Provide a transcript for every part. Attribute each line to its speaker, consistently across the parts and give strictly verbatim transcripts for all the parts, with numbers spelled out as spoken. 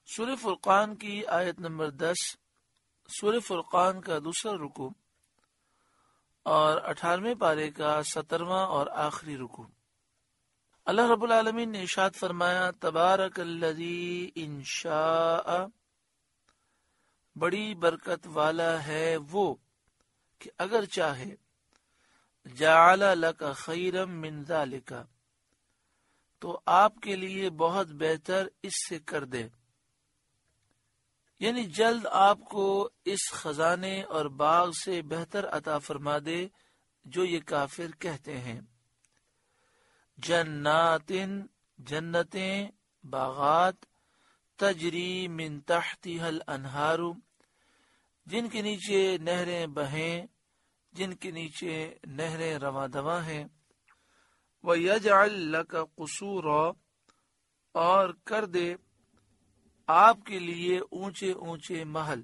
Speaker 1: سورہ فرقان کی آیت نمبر دس، سورہ فرقان کا دوسرا رکوع اور اٹھارہویں پارے کا سترواں اور آخری رکوع۔ اللہ رب العالمین نے ارشاد فرمایا، تبارک الذی ان شاء، بڑی برکت والا ہے وہ کہ اگر چاہے، جعل لک خیرا من ذالک، تو آپ کے لیے بہت بہتر اس سے کر دے، یعنی جلد آپ کو اس خزانے اور باغ سے بہتر عطا فرما دے جو یہ کافر کہتے ہیں۔ جنات، جنتیں، باغات، تجری من تحتها الانہار، جن کے نیچے نہریں بہیں، جن کے نیچے نہریں رواں دواں ہیں۔ وَيَجْعَلْ لَكَ قُصُورًا، اور کر دے آپ کے لیے اونچے اونچے محل۔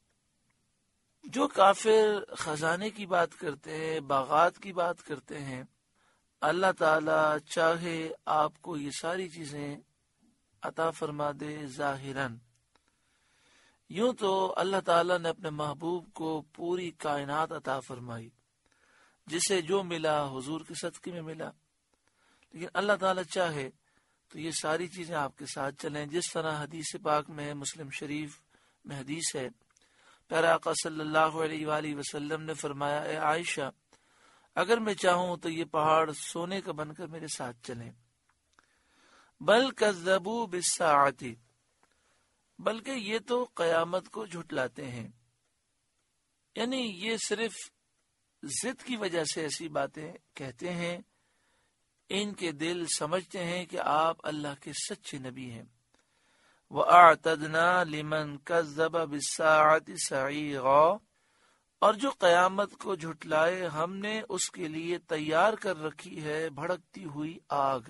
Speaker 1: جو کافر خزانے کی بات کرتے ہیں، باغات کی بات کرتے ہیں، اللہ تعالی چاہے آپ کو یہ ساری چیزیں عطا فرما دے ظاہراً۔ یوں تو اللہ تعالی نے اپنے محبوب کو پوری کائنات عطا فرمائی، جسے جو ملا حضور کے صدقے میں ملا، لیکن اللہ تعالی چاہے تو یہ ساری چیزیں آپ کے ساتھ چلیں، جس طرح حدیث پاک میں مسلم شریف میں حدیث ہے، پیارا آقا صلی اللہ علیہ وآلہ وسلم نے فرمایا، اے عائشہ، اگر میں چاہوں تو یہ پہاڑ سونے کا بن کر میرے ساتھ چلیں۔ بل کذبوا بالساعۃ، بلکہ یہ تو قیامت کو جھٹلاتے ہیں، یعنی یہ صرف ضد کی وجہ سے ایسی باتیں کہتے ہیں، ان کے دل سمجھتے ہیں کہ آپ اللہ کے سچے نبی ہیں۔ وَأَعْتَدْنَا لِمَنْ كَذَّبَ بِالسَّاعَةِ سَعِيرًا، اور جو قیامت کو جھٹلائے ہم نے اس کے لیے تیار کر رکھی ہے بھڑکتی ہوئی آگ۔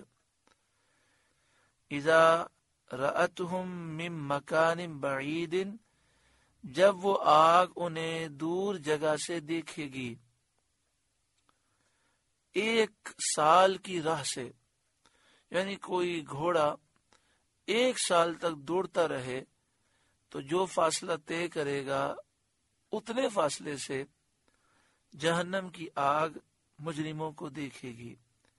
Speaker 1: اذا رأتهم من مکان بعید، جب وہ آگ انہیں دور جگہ سے دیکھے گی، ایک سال کی راہ سے، یعنی کوئی گھوڑا ایک سال تک دوڑتا رہے تو جو فاصلہ طے کرے گا اتنے فاصلے سے جہنم کی آگ مجرموں کو دیکھے گی۔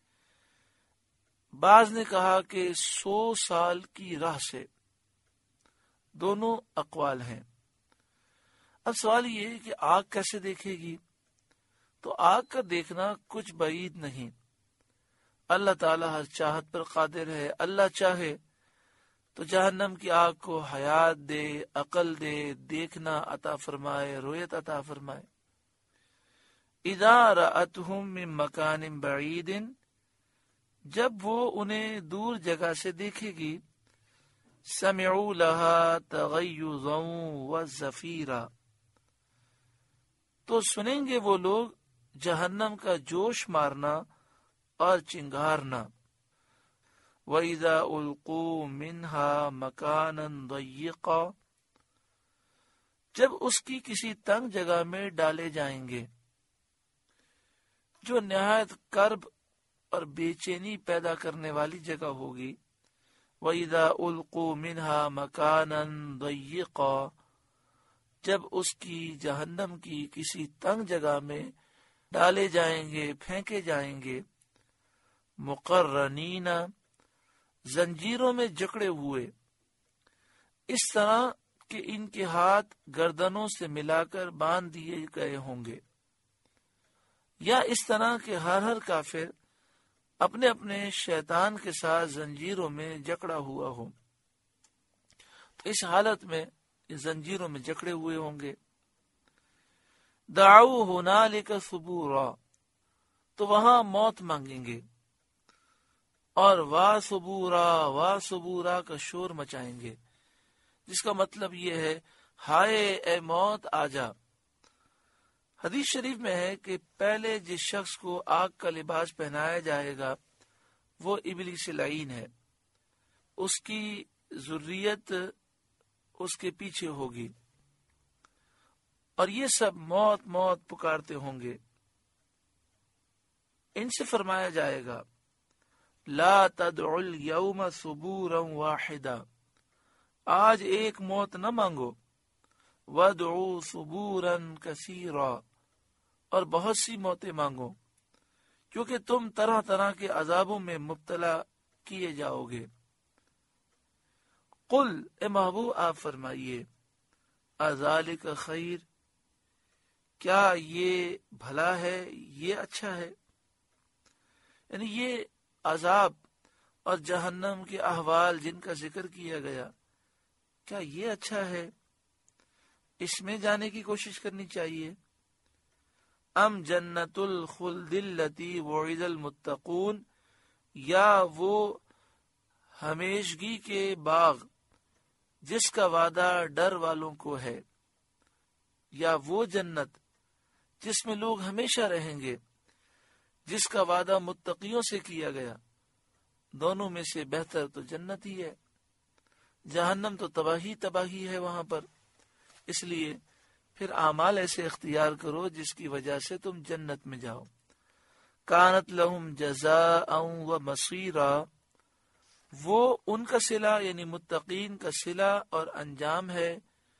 Speaker 1: بعض نے کہا کہ سو سال کی راہ سے، دونوں اقوال ہیں۔ اب سوال یہ ہے کہ آگ کیسے دیکھے گی؟ تو آگ کا دیکھنا کچھ بعید نہیں، اللہ تعالیٰ ہر چاہت پر قادر ہے۔ اللہ چاہے تو جہنم کی آگ کو حیات دے، عقل دے، دیکھنا عطا فرمائے، رؤیت عطا فرمائے۔ اذا رأتهم من مکان بعید، جب وہ انہیں دور جگہ سے دیکھے گی، سمعوا لها تغیظا وزفیرا، تو سنیں گے وہ لوگ جہنم کا جوش مارنا اور چنگارنا۔ وَإِذَا أُلْقُوا مِنْهَا مَكَانًا ضَيِّقًا، جب اس کی کسی تنگ جگہ میں ڈالے جائیں گے جو نہایت کرب اور بے چینی پیدا کرنے والی جگہ ہوگی۔ وَإِذَا أُلْقُوا مِنْهَا مَكَانًا ضَيِّقًا، جب اس کی جہنم کی کسی تنگ جگہ میں ڈالے جائیں گے، پھینکے جائیں گے، مقرنین، زنجیروں میں جکڑے ہوئے، اس طرح کہ ان کے ہاتھ گردنوں سے ملا کر باندھ دیے گئے ہوں گے، یا اس طرح کہ ہر ہر کافر اپنے اپنے شیطان کے ساتھ زنجیروں میں جکڑا ہوا ہو، تو اس حالت میں زنجیروں میں جکڑے ہوئے ہوں گے۔ دعوا ہنالک ثبورا، تو وہاں موت مانگیں گے، اور وا ثبورا، وا ثبورا کا شور مچائیں گے، جس کا مطلب یہ ہے، ہائے اے موت آجا۔ حدیث شریف میں ہے کہ پہلے جس شخص کو آگ کا لباس پہنایا جائے گا وہ ابلیس لعین ہے، اس کی ذریت اس کے پیچھے ہوگی، اور یہ سب موت موت پکارتے ہوں گے۔ ان سے فرمایا جائے گا، لا تدعوا اليوم ثبورا واحدا، آج ایک موت نہ مانگو، وَادْعُوا ثُبُورًا كَثِيرًا، اور بہت سی موتیں مانگو، کیونکہ تم طرح طرح کے عذابوں میں مبتلا کیے جاؤ گے۔ قل، اے محبوب آپ فرمائیے، اذالک خیر، کیا یہ بھلا ہے، یہ اچھا ہے؟ یعنی یہ عذاب اور جہنم کے احوال جن کا ذکر کیا گیا، کیا یہ اچھا ہے؟ اس میں جانے کی کوشش کرنی چاہیے۔ ام جنت الخلد التی وعد المتقون، یا وہ ہمیشگی کے باغ جس کا وعدہ ڈر والوں کو ہے، یا وہ جنت جس میں لوگ ہمیشہ رہیں گے، جس کا وعدہ متقیوں سے کیا گیا۔ دونوں میں سے بہتر تو جنت ہی ہے، جہنم تو تباہی تباہی ہے وہاں پر۔ اس لیے پھر اعمال ایسے اختیار کرو جس کی وجہ سے تم جنت میں جاؤ۔ کانت لہم جزاء و مصیرا، وہ ان کا صلہ یعنی متقین کا صلہ اور انجام ہے۔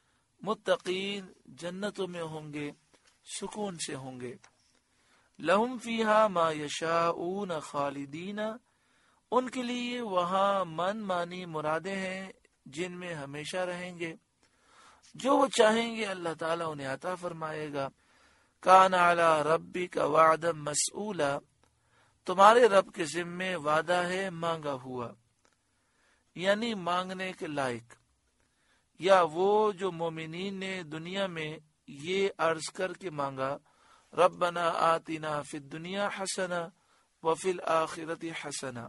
Speaker 1: متقین جنتوں میں ہوں گے، سکون سے ہوں گے۔ لہم فیہا ما یشاؤون خالدین، ان کے لیے وہاں من مانی مرادیں ہیں جن میں ہمیشہ رہیں گے، جو وہ چاہیں گے اللہ تعالیٰ انہیں عطا فرمائے گا۔ کان علی ربک وعدا مسئولا، تمہارے رب کے ذمے وعدہ ہے مانگا ہوا، یعنی مانگنے کے لائق۔ یا وہ جو مومنین نے دنیا میں یہ عرض کر کے مانگا، ربنا آتنا فی الدنیا حسنہ وفی الآخرۃ حسنہ،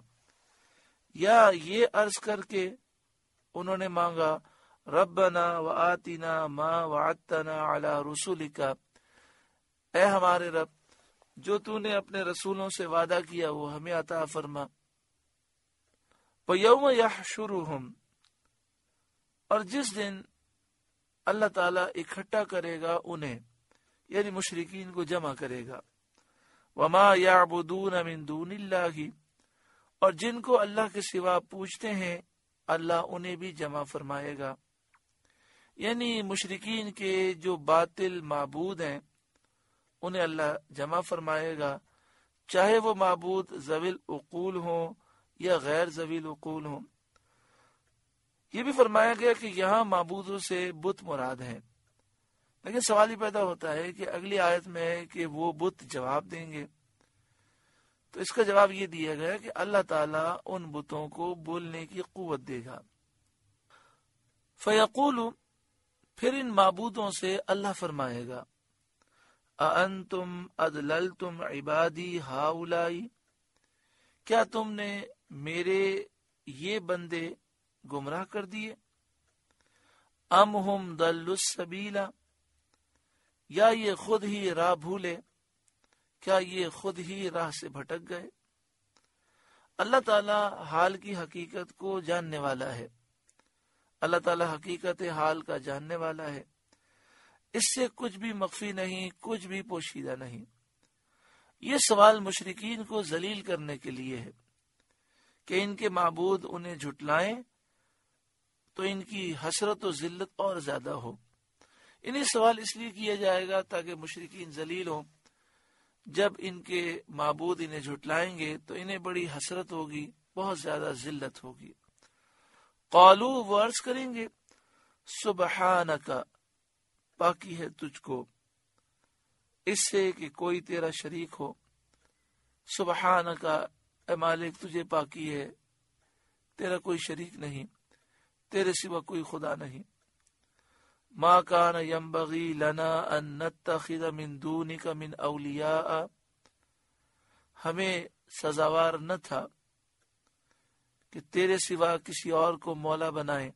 Speaker 1: یا یہ عرض کر کے انہوں نے مانگا ربنا وآتنا ما وعدتنا علی رسولک، اے ہمارے رب جو تو نے اپنے رسولوں سے وعدہ کیا وہ ہمیں عطا فرما۔ وَيَوْمَ يَحْشُرُهُمْ، اور جس دن اللہ تعالیٰ اکٹھا کرے گا انہیں، یعنی مشرکین کو جمع کرے گا۔ وَمَا يَعْبُدُونَ مِن دُونِ اللَّهِ، اور جن کو اللہ کے سوا پوچھتے ہیں اللہ انہیں بھی جمع فرمائے گا، یعنی مشرکین کے جو باطل معبود ہیں انہیں اللہ جمع فرمائے گا، چاہے وہ معبود ذوی العقول ہوں یا غیر ذوی العقول ہوں۔ یہ بھی فرمایا گیا کہ یہاں معبودوں سے بت مراد ہیں، لیکن سوال ہی پیدا ہوتا ہے کہ اگلی آیت میں ہے کہ وہ بت جواب دیں گے، تو اس کا جواب یہ دیا گیا کہ اللہ تعالیٰ ان بتوں کو بولنے کی قوت دے گا۔ فیقول، پھر ان معبودوں سے اللہ فرمائے گا، اَأَنتُمْ أَضْلَلْتُمْ عِبَادِي هَؤُلَاءِ، کیا تم نے میرے یہ بندے گمراہ کر دیے؟ ام ہم ضلوا السبیل، یا یہ خود ہی راہ بھولے، کیا یہ خود ہی راہ سے بھٹک گئے؟ اللہ تعالیٰ حال کی حقیقت کو جاننے والا ہے، اللہ تعالیٰ حقیقت حال کا جاننے والا ہے، اس سے کچھ بھی مخفی نہیں، کچھ بھی پوشیدہ نہیں۔ یہ سوال مشرکین کو ذلیل کرنے کے لیے ہے کہ ان کے معبود انہیں جھٹلائیں تو ان کی حسرت و ذلت اور زیادہ ہو۔ انہیں سوال اس لیے کیا جائے گا تاکہ مشرکین ذلیل ہوں، جب ان کے معبود انہیں جھٹلائیں گے تو انہیں بڑی حسرت ہوگی، بہت زیادہ ذلت ہوگی۔ قالو، وہ عرض کریں گے، سبحانک، پاکی ہے تجھ کو اس سے کہ کوئی تیرا شریک ہو۔ سبحانک، اے مالک تجھے پاکی ہے، تیرا کوئی شریک نہیں، تیرے سوا کوئی خدا نہیں۔ ما کان ینبغی لنا ان نتخذ من دونک من اولیاء، ہمیں سزاوار نہ تھا کہ تیرے سوا کسی اور کو مولا بنائیں،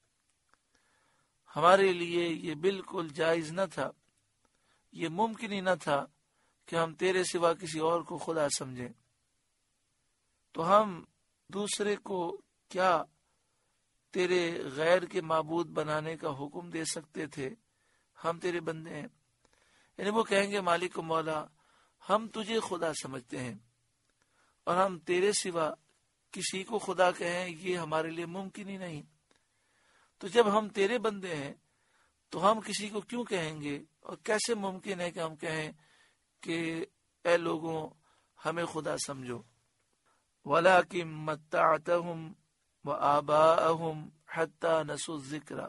Speaker 1: ہمارے لیے یہ بالکل جائز نہ تھا، یہ ممکن ہی نہ تھا کہ ہم تیرے سوا کسی اور کو خدا سمجھیں، تو ہم دوسرے کو کیا تیرے غیر کے معبود بنانے کا حکم دے سکتے تھے؟ ہم تیرے بندے ہیں۔ یعنی وہ کہیں گے مالک و مولا، ہم تجھے خدا سمجھتے ہیں اور ہم تیرے سوا کسی کو خدا کہیں، یہ ہمارے لیے ممکن ہی نہیں۔ تو جب ہم تیرے بندے ہیں تو ہم کسی کو کیوں کہیں گے، اور کیسے ممکن ہے کہ ہم کہیں کہ اے لوگوں ہمیں خدا سمجھو۔ وَلَٰكِن مَتَّعْتَهُمْ وَآبَاءَهُمْ حَتَّىٰ نَسُوا الذِّكْرَ،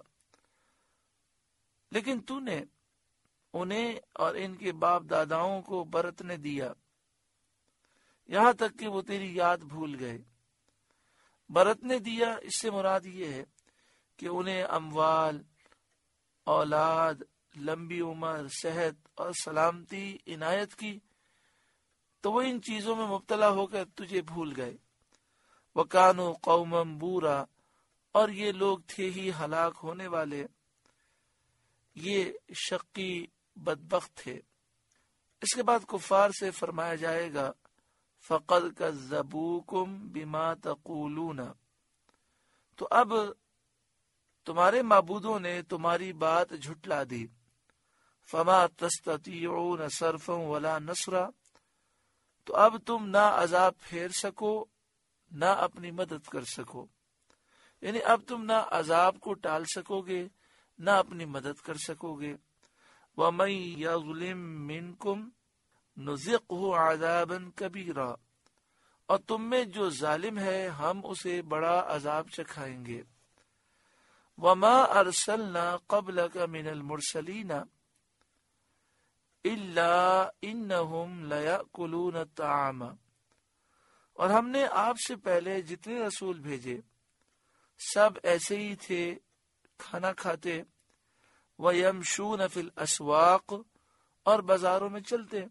Speaker 1: لیکن تو نے انہیں اور ان کے باپ داداؤں کو برتنے دیا یہاں تک کہ وہ تیری یاد بھول گئے۔ برتنے دیا اس سے مراد یہ ہے کہ انہیں اموال، اولاد، لمبی عمر، صحت اور سلامتی عنایت کی تو وہ ان چیزوں میں مبتلا ہو کر تجھے بھول گئے۔ وَكَانُوا قَوْمًا بُورًا، اور یہ لوگ تھے ہی ہلاک ہونے والے، یہ شقی بدبخت تھے۔ اس کے بعد کفار سے فرمایا جائے گا فَقَدْ كَذَّبُوكُمْ بِمَا تَقُولُونَ، تو اب تمہارے معبودوں نے تمہاری بات جھٹلا دی۔ فَمَا تَسْتَطِيعُونَ صَرْفًا وَلَا نَصْرًا، تو اب تم نہ عذاب پھیر سکو نہ اپنی مدد کر سکو، یعنی اب تم نہ عذاب کو ٹال سکو گے نہ اپنی مدد کر سکو گے۔ وَمَن يَظْلِم مِّنكُمْ نُذِقْهُ عَذَابًا كَبِيرًا، اور تم میں جو ظالم ہے ہم اسے بڑا عذاب چکھائیں گے۔ وَمَا أَرْسَلْنَا قَبْلَكَ مِنَ الْمُرْسَلِينَ إِلَّا إِنَّهُمْ لَيَأْكُلُونَ الطَّعَامَ، اور ہم نے آپ سے پہلے جتنے رسول بھیجے سب ایسے ہی تھے، کھانا کھاتے۔ وَيَمْشُونَ فِي الْأَسْوَاقِ، اور بازاروں میں چلتے۔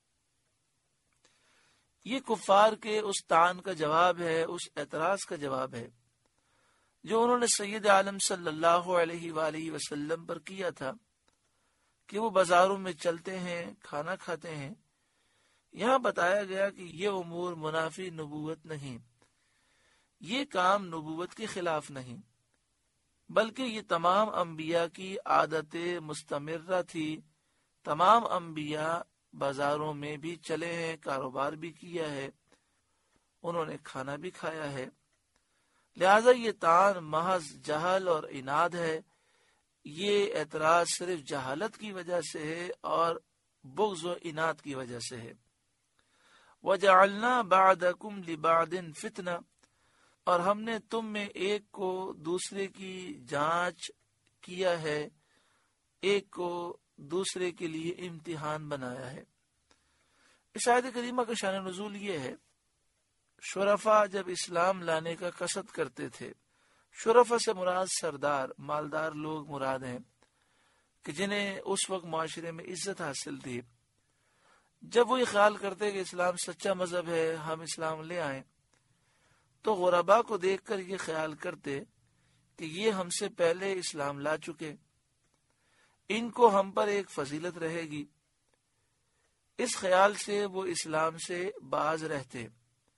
Speaker 1: یہ کفار کے اس طعن کا جواب ہے، اس اعتراض کا جواب ہے جو انہوں نے سید عالم صلی اللہ علیہ وآلہ وسلم پر کیا تھا کہ وہ بازاروں میں چلتے ہیں، کھانا کھاتے ہیں۔ یہاں بتایا گیا کہ یہ امور منافی نبوت نہیں، یہ کام نبوت کے خلاف نہیں، بلکہ یہ تمام انبیاء کی عادت مستمرہ تھی۔ تمام انبیاء بازاروں میں بھی چلے ہیں، کاروبار بھی کیا ہے، انہوں نے کھانا بھی کھایا ہے۔ لہذا یہ طعن محض جہل اور عناد ہے، یہ اعتراض صرف جہالت کی وجہ سے ہے اور بغض و عناد کی وجہ سے ہے۔ وَجَعَلْنَا بَعْدَكُمْ لِبَعْدٍ فِتْنَةً، اور ہم نے تم میں ایک کو دوسرے کی جانچ کیا ہے، ایک کو دوسرے کے لیے امتحان بنایا ہے۔ اس آیت کریمہ کا شان نزول یہ ہے، شرفا جب اسلام لانے کا قصد کرتے تھے، شرفا سے مراد سردار، مالدار لوگ مراد ہیں کہ جنہیں اس وقت معاشرے میں عزت حاصل تھی، جب وہ یہ خیال کرتے کہ اسلام سچا مذہب ہے، ہم اسلام لے آئیں، تو غربا کو دیکھ کر یہ خیال کرتے کہ یہ ہم سے پہلے اسلام لا چکے، ان کو ہم پر ایک فضیلت رہے گی، اس خیال سے وہ اسلام سے باز رہتے،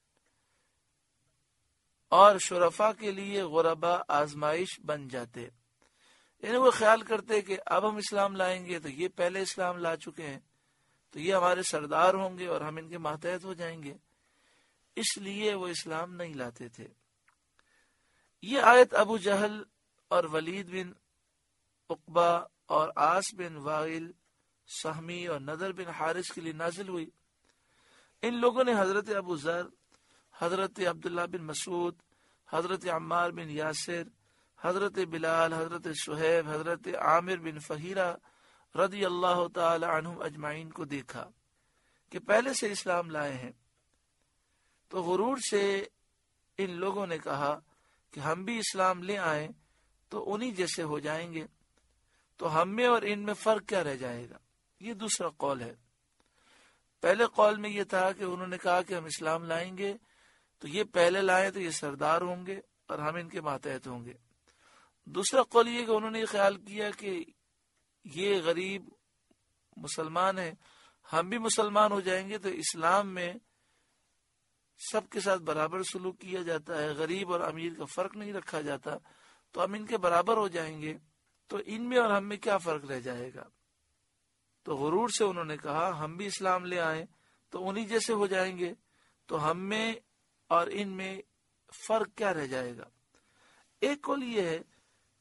Speaker 1: اور شرفا کے لیے غربا آزمائش بن جاتے۔ یعنی وہ خیال کرتے کہ اب ہم اسلام لائیں گے تو یہ پہلے اسلام لا چکے ہیں، تو یہ ہمارے سردار ہوں گے اور ہم ان کے ماتحت ہو جائیں گے، اس لیے وہ اسلام نہیں لاتے تھے۔ یہ آیت ابو جہل اور ولید بن عقبہ اور عاص بن وائل، سہمی اور نضر بن حارث کے لیے نازل ہوئی۔ ان لوگوں نے حضرت ابو ذر، حضرت عبداللہ بن مسعود، حضرت عمار بن یاسر، حضرت بلال، حضرت شہیب، حضرت عامر بن فہیرہ رضی اللہ تعالی عنہم اجمعین کو دیکھا کہ پہلے سے اسلام لائے ہیں، تو غرور سے ان لوگوں نے کہا کہ ہم بھی اسلام لے آئیں تو انہی جیسے ہو جائیں گے، تو ہم میں اور ان میں فرق کیا رہ جائے گا۔ یہ دوسرا قول ہے۔ پہلے قول میں یہ تھا کہ انہوں نے کہا کہ ہم اسلام لائیں گے تو یہ پہلے لائیں تو یہ سردار ہوں گے اور ہم ان کے ماتحت ہوں گے۔ دوسرا قول یہ کہ انہوں نے یہ خیال کیا کہ یہ غریب مسلمان ہیں، ہم بھی مسلمان ہو جائیں گے تو اسلام میں سب کے ساتھ برابر سلوک کیا جاتا ہے، غریب اور امیر کا فرق نہیں رکھا جاتا، تو ہم ان کے برابر ہو جائیں گے، تو ان میں اور ہم میں کیا فرق رہ جائے گا۔ تو غرور سے انہوں نے کہا ہم بھی اسلام لے آئیں تو انہی جیسے ہو جائیں گے، تو ہم میں اور ان میں فرق کیا رہ جائے گا۔ ایک قول یہ ہے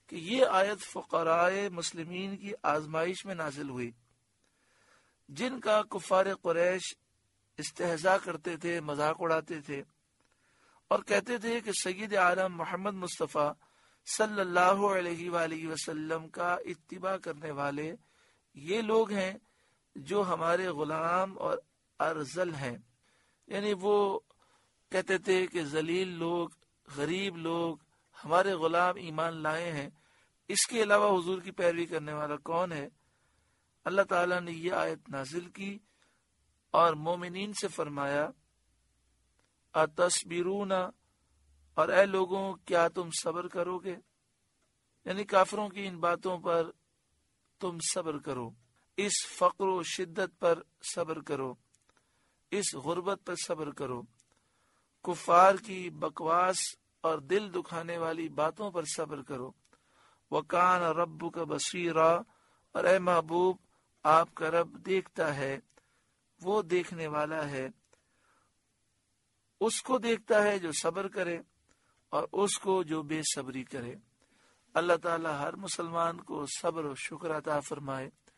Speaker 1: کہ یہ آیت فقراء مسلمین کی آزمائش میں نازل ہوئی، جن کا کفار قریش استہزاء کرتے تھے، مذاق اڑاتے تھے اور کہتے تھے کہ سید عالم محمد مصطفیٰ صلی اللہ علیہ وآلہ وسلم کا اتباع کرنے والے یہ لوگ ہیں جو ہمارے غلام اور ارذل ہیں. یعنی وہ کہتے تھے کہ ذلیل لوگ، غریب لوگ ہمارے غلام ایمان لائے ہیں، اس کے علاوہ حضور کی پیروی کرنے والا کون ہے؟ اللہ تعالیٰ نے یہ آیت نازل کی اور مومنین سے فرمایا اتصبرون، اور اے لوگوں کیا تم صبر کرو گے؟ یعنی کافروں کی ان باتوں پر تم صبر کرو، اس فقر و شدت پر صبر کرو، اس غربت پر صبر کرو، کفار کی بکواس اور دل دکھانے والی باتوں پر صبر کرو. وَكَانَ رَبُّكَ بَصِيرًا، اور اے محبوب آپ کا رب دیکھتا ہے، وہ دیکھنے والا ہے، اس کو دیکھتا ہے جو صبر کرے اور اس کو جو بے صبری کرے. اللہ تعالی ہر مسلمان کو صبر و شکر عطا فرمائے.